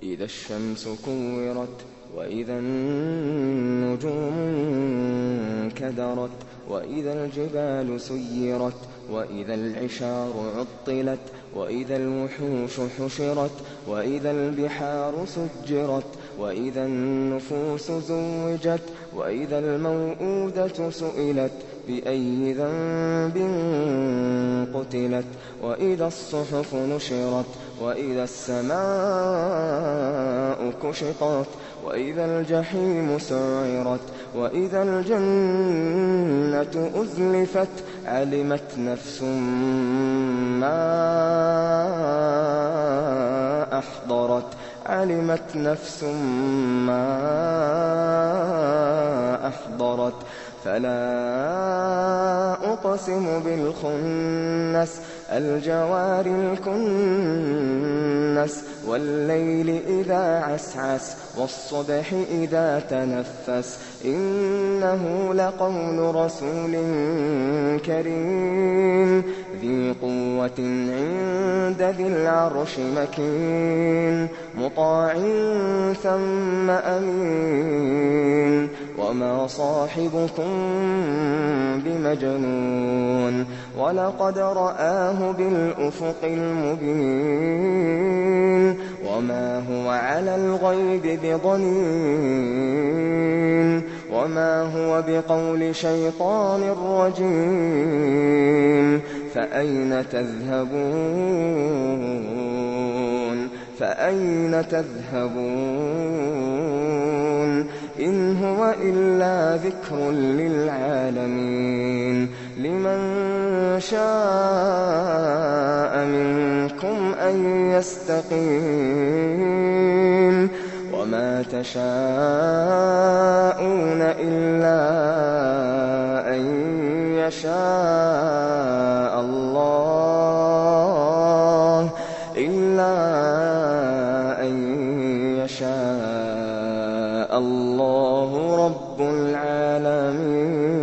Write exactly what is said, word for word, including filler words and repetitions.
إذا الشمس كورت وإذا النجوم انكدرت وإذا الجبال سيرت وإذا العشار عطلت وإذا الوحوش حشرت وإذا البحار سجرت وإذا النفوس زوجت وإذا الموءودة سئلت بأي ذنب قتلت وإذا الصحف نشرت وإذا السماء كشطت وإذا الجحيم سعرت وإذا الجنة أزلفت علمت نفس ما أحضرت علمت نفس ما أحضرت فلا أقسم بالخنس الجوار الكنس والليل إذا عسعس والصبح إذا تنفس إنه لقول رسول كريم ذي قوة عند ذي العرش مكين مطاع ثم أمين وما صاحبكم بمجنون ولقد رآه بالأفق المبين وما هو على الغيب بضنين وما هو بقول شيطان رجيم فأين تذهبون فأين تذهبون إن هو إلا ذكر للعالمين لمن شاء منكم أن يستقيم وما تشاءون إلا أن يشاء الله إلا أن يشاء الله رب العالمين.